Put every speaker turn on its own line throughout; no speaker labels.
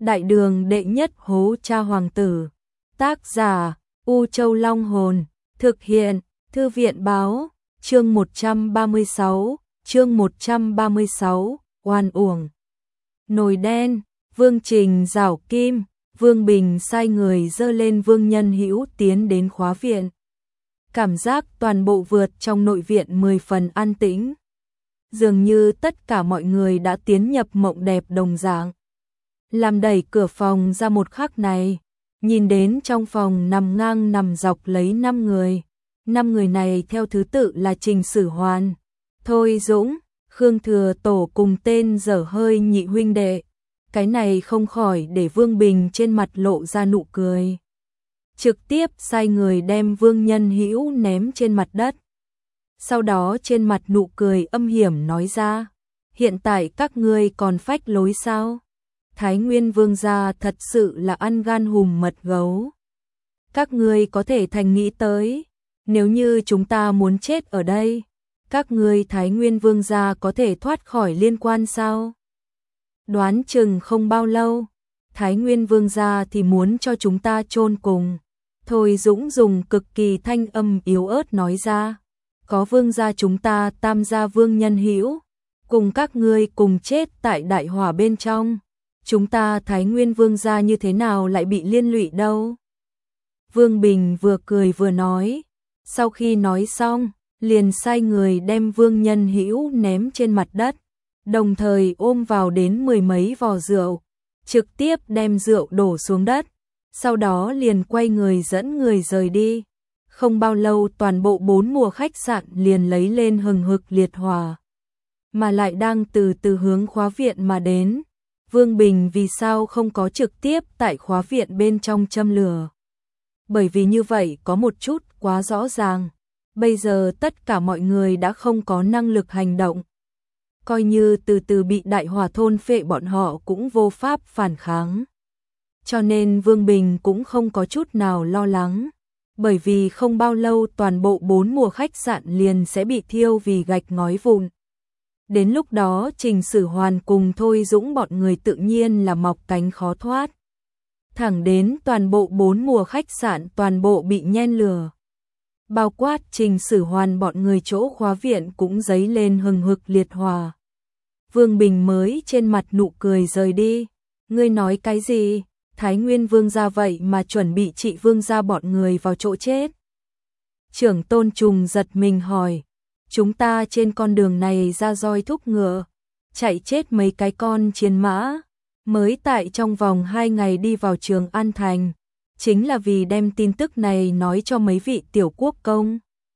Đại đường đệ nhất hố cha hoàng tử. Tác giả U Châu Long Hồn. Thực hiện Thư viện Báo. Chương 136. Oan uổng. Nồi đen. Vương Trình giảo kim. Vương Bình sai người dơ lên Vương Nhân Hữu tiến đến khóa viện. Cảm giác toàn bộ vượt trong nội viện 10 phần an tĩnh. Dường như tất cả mọi người đã tiến nhập mộng đẹp đồng dạng. Làm đẩy cửa phòng ra một khắc này, nhìn đến trong phòng nằm ngang nằm dọc lấy 5 người. 5 người này theo thứ tự là Trình Sử Hoàn, Thôi Dũng, Khương Thừa Tổ cùng tên dở hơi nhị huynh đệ. Cái này không khỏi để Vương Bình trên mặt lộ ra nụ cười. Trực tiếp sai người đem Vương Nhân Hữu ném trên mặt đất. Sau đó trên mặt nụ cười âm hiểm nói ra, hiện tại các ngươi còn phách lối sao? Thái Nguyên Vương gia thật sự là ăn gan hùm mật gấu. Các ngươi có thể thành nghĩ tới, nếu như chúng ta muốn chết ở đây, các ngươi Thái Nguyên Vương gia có thể thoát khỏi liên quan sao? Đoán chừng không bao lâu, Thái Nguyên Vương gia thì muốn cho chúng ta chôn cùng. Thôi Dũng dùng cực kỳ thanh âm yếu ớt nói ra, có vương gia chúng ta tam gia Vương Nhân Hữu, cùng các ngươi cùng chết tại đại hỏa bên trong. Chúng ta Thái Nguyên Vương gia như thế nào lại bị liên lụy đâu? Vương Bình vừa cười vừa nói, sau khi nói xong, liền sai người đem Vương Nhân Hữu ném trên mặt đất, đồng thời ôm vào đến 10 mấy vò rượu, trực tiếp đem rượu đổ xuống đất, sau đó liền quay người dẫn người rời đi. Không bao lâu toàn bộ 4 mùa khách sạn liền lấy lên hừng hực liệt hỏa, mà lại đang từ từ hướng khóa viện mà đến. Vương Bình vì sao không có trực tiếp tại khóa viện bên trong châm lửa? Bởi vì như vậy có một chút quá rõ ràng. Bây giờ tất cả mọi người đã không có năng lực hành động. Coi như từ từ bị đại hỏa thôn phệ bọn họ cũng vô pháp phản kháng. Cho nên Vương Bình cũng không có chút nào lo lắng. Bởi vì không bao lâu toàn bộ 4 mùa khách sạn liền sẽ bị thiêu vì gạch ngói vụn. Đến lúc đó Trình Sử Hoàn cùng Thôi Dũng bọn người tự nhiên là mọc cánh khó thoát. Thẳng đến toàn bộ 4 mùa khách sạn toàn bộ bị nhen lửa. Bao quát Trình Sử Hoàn bọn người chỗ khóa viện cũng dấy lên hừng hực liệt hỏa. Vương Bình mới trên mặt nụ cười rời đi. Ngươi nói cái gì? Thái Nguyên Vương gia vậy mà chuẩn bị trị Vương gia bọn người vào chỗ chết. Trưởng Tôn Trùng giật mình hỏi. Chúng ta trên con đường này ra roi thúc ngựa, chạy chết mấy cái con chiến mã, mới tại trong vòng 2 ngày đi vào Trường An Thành, chính là vì đem tin tức này nói cho mấy vị tiểu quốc công.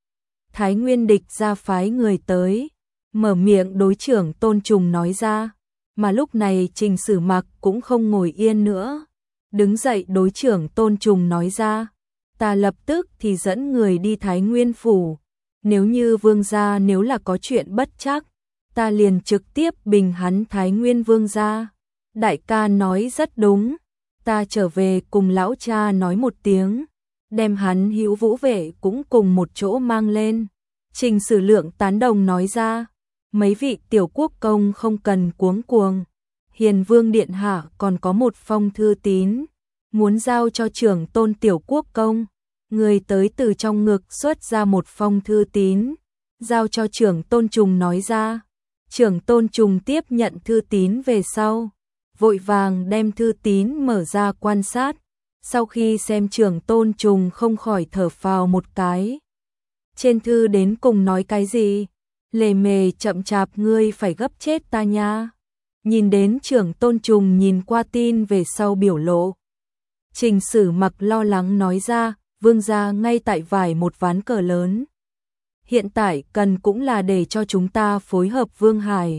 Thái Nguyên địch ra phái người tới, mở miệng đối trưởng Tôn Trùng nói ra, mà lúc này Trình Sử Mặc cũng không ngồi yên nữa, đứng dậy đối trưởng Tôn Trùng nói ra, ta lập tức thì dẫn người đi Thái Nguyên phủ. Nếu như vương gia nếu là có chuyện bất trắc, ta liền trực tiếp bình hắn Thái Nguyên Vương gia. Đại ca nói rất đúng, ta trở về cùng lão cha nói một tiếng, đem hắn Hữu Vũ vệ cũng cùng một chỗ mang lên. Trình Sử Lượng tán đồng nói ra, mấy vị tiểu quốc công không cần cuống cuồng, Hiền Vương điện hạ còn có một phong thư tín, muốn giao cho trưởng Tôn tiểu quốc công. Người tới từ trong ngực xuất ra một phong thư tín, giao cho trưởng Tôn Trùng nói ra. Trưởng Tôn Trùng tiếp nhận thư tín về sau, vội vàng đem thư tín mở ra quan sát. Sau khi xem trưởng Tôn Trùng không khỏi thở phào một cái. Trên thư đến cùng nói cái gì? Lề mề chậm chạp ngươi phải gấp chết ta nha. Nhìn đến trưởng Tôn Trùng nhìn qua tin về sau biểu lộ. Trình Sử Mặc lo lắng nói ra. Vương gia ngay tại vải một ván cờ lớn. Hiện tại cần cũng là để cho chúng ta phối hợp Vương Hải.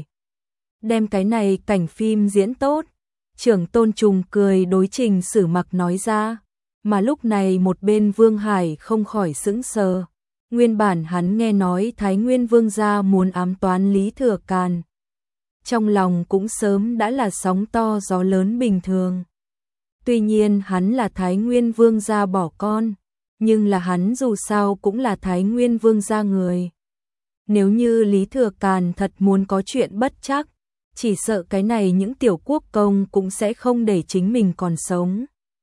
Đem cái này cảnh phim diễn tốt. Trưởng Tôn Trùng cười đối Trình Sử Mặc nói ra. Mà lúc này một bên Vương Hải không khỏi sững sờ. Nguyên bản hắn nghe nói Thái Nguyên Vương gia muốn ám toán Lý Thừa Càn. Trong lòng cũng sớm đã là sóng to gió lớn bình thường. Tuy nhiên hắn là Thái Nguyên Vương gia bỏ con. Nhưng là hắn dù sao cũng là Thái Nguyên Vương gia người. Nếu như Lý Thừa Càn thật muốn có chuyện bất trắc, chỉ sợ cái này những tiểu quốc công cũng sẽ không để chính mình còn sống.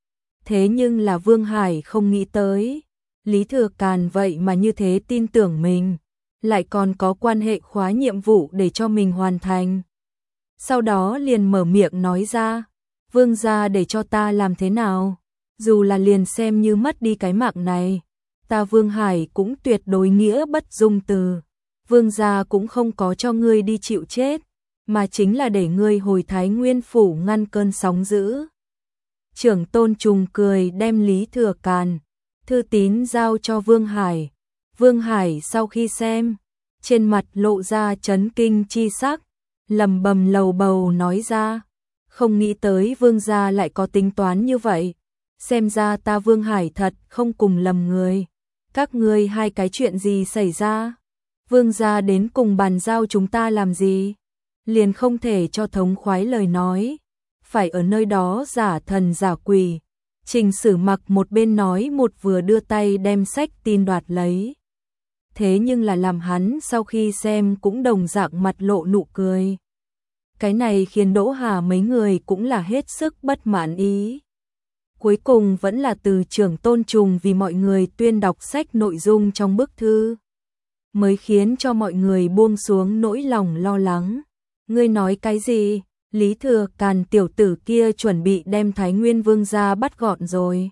Thế nhưng là Vương Hải không nghĩ tới, Lý Thừa Càn vậy mà như thế tin tưởng mình, lại còn có quan hệ khóa nhiệm vụ để cho mình hoàn thành. Sau đó liền mở miệng nói ra, Vương gia để cho ta làm thế nào? Dù là liền xem như mất đi cái mạng này, ta Vương Hải cũng tuyệt đối nghĩa bất dung từ. Vương gia cũng không có cho ngươi đi chịu chết, mà chính là để ngươi hồi Thái Nguyên phủ ngăn cơn sóng dữ. Trưởng Tôn Trùng cười đem Lý Thừa Càn thư tín giao cho Vương Hải. Vương Hải sau khi xem, trên mặt lộ ra chấn kinh chi sắc, lẩm bẩm lầu bầu nói ra, không nghĩ tới Vương gia lại có tính toán như vậy, xem ra ta Vương Hải thật không cùng lầm người. Các ngươi hai cái chuyện gì xảy ra? Vương gia đến cùng bàn giao chúng ta làm gì? Liền không thể cho thống khoái lời nói, phải ở nơi đó giả thần giả quỷ. Trình Sử Mặc một bên nói một vừa đưa tay đem sách tin đoạt lấy. Thế nhưng là làm hắn sau khi xem cũng đồng dạng mặt lộ nụ cười. Cái này khiến Đỗ Hà mấy người cũng là hết sức bất mãn ý. Cuối cùng vẫn là từ Trưởng Tôn Trùng vì mọi người tuyên đọc sách nội dung trong bức thư, mới khiến cho mọi người buông xuống nỗi lòng lo lắng. Ngươi nói cái gì? Lý Thừa Càn tiểu tử kia chuẩn bị đem Thái Nguyên Vương gia bắt gọn rồi.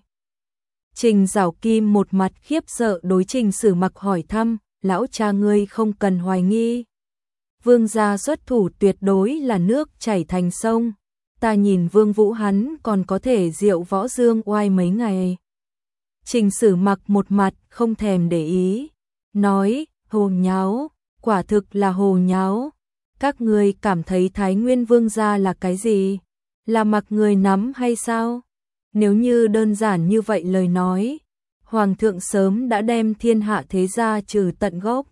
Trình Giảo Kim một mặt khiếp sợ đối Trình Sử Mặc hỏi thăm, lão cha ngươi không cần hoài nghi. Vương gia xuất thủ tuyệt đối là nước chảy thành sông. Ta nhìn Vương Vũ hắn còn có thể diệu võ dương oai mấy ngày. Trình Sử Mặc một mặt không thèm để ý, nói, hồ nháo, quả thực là hồ nháo. Các ngươi cảm thấy Thái Nguyên Vương gia là cái gì? Là mặc người nắm hay sao? Nếu như đơn giản như vậy lời nói, Hoàng thượng sớm đã đem thiên hạ thế gia trừ tận gốc.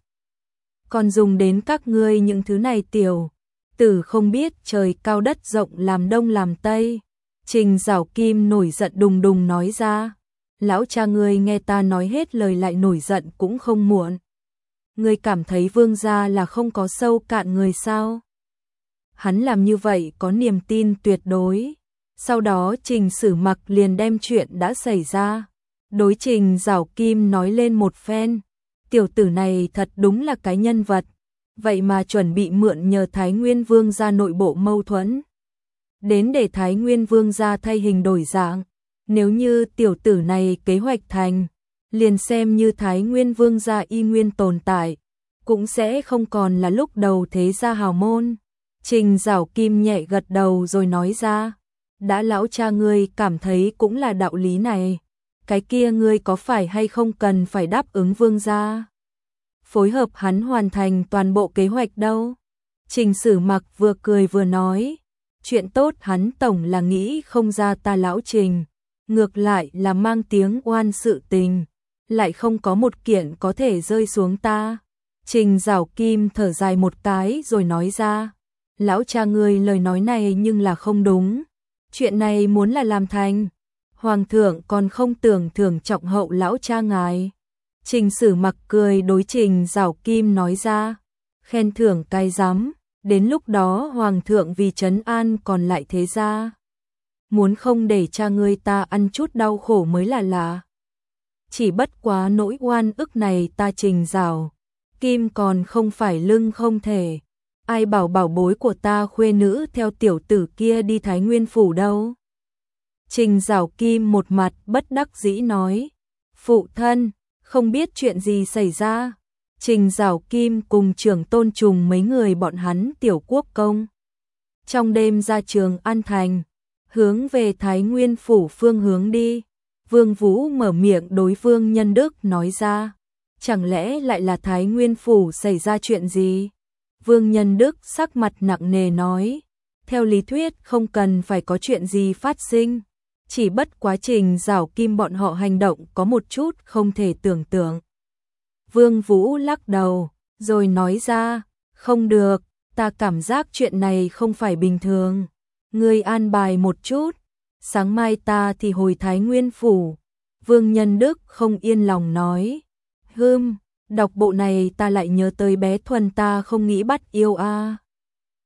Còn dùng đến các ngươi những thứ này tiểu tử không biết trời cao đất rộng làm đông làm tây. Trình Giảo Kim nổi giận đùng đùng nói ra, lão cha ngươi nghe ta nói hết lời lại nổi giận cũng không muộn. Ngươi cảm thấy Vương gia là không có sâu cạn người sao? Hắn làm như vậy có niềm tin tuyệt đối. Sau đó Trình Sử Mặc liền đem chuyện đã xảy ra đối Trình Giảo Kim nói lên một phen. Tiểu tử này thật đúng là cái nhân vật, vậy mà chuẩn bị mượn nhờ Thái Nguyên Vương gia nội bộ mâu thuẫn, đến để Thái Nguyên Vương gia thay hình đổi dạng. Nếu như tiểu tử này kế hoạch thành, liền xem như Thái Nguyên Vương gia y nguyên tồn tại, cũng sẽ không còn là lúc đầu thế gia hào môn. Trình Giảo Kim nhẹ gật đầu rồi nói ra, đã lão cha ngươi cảm thấy cũng là đạo lý này, cái kia ngươi có phải hay không cần phải đáp ứng Vương gia, phối hợp hắn hoàn thành toàn bộ kế hoạch đâu? Trình Sử Mặc vừa cười vừa nói, chuyện tốt hắn tổng là nghĩ không ra ta lão Trình, ngược lại là mang tiếng oan sự tình, lại không có một kiện có thể rơi xuống ta. Trình Giảo Kim thở dài một cái rồi nói ra, lão cha ngươi lời nói này nhưng là không đúng, chuyện này muốn là làm thành, Hoàng thượng còn không tưởng thưởng trọng hậu lão cha ngài. Trình Sử Mặc cười đối Trình Giảo Kim nói ra, khen thưởng cái rắm, đến lúc đó Hoàng thượng vì trấn an còn lại thế gia, muốn không để cha ngươi ta ăn chút đau khổ mới là lạ. Chỉ bất quá nỗi oan ức này ta Trình Giảo Kim còn không phải lưng không thể. Ai bảo bảo bối của ta khuê nữ theo tiểu tử kia đi Thái Nguyên phủ đâu? Trình Giảo Kim một mặt bất đắc dĩ nói, phụ thân, không biết chuyện gì xảy ra. Trình Giảo Kim cùng Trưởng Tôn Trùng mấy người bọn hắn tiểu quốc công, trong đêm ra Trường An Thành, hướng về Thái Nguyên phủ phương hướng đi. Vương Vũ mở miệng đối Vương Nhân Đức nói ra, chẳng lẽ lại là Thái Nguyên phủ xảy ra chuyện gì? Vương Nhân Đức sắc mặt nặng nề nói, theo lý thuyết không cần phải có chuyện gì phát sinh, chỉ bất quá Trình Giảo Kim bọn họ hành động có một chút không thể tưởng tượng. Vương Vũ lắc đầu, rồi nói ra, không được, ta cảm giác chuyện này không phải bình thường. Ngươi an bài một chút, sáng mai ta thì hồi Thái Nguyên phủ. Vương Nhân Đức không yên lòng nói, đọc bộ này ta lại nhớ tới bé Thuần ta không nghĩ bắt yêu a.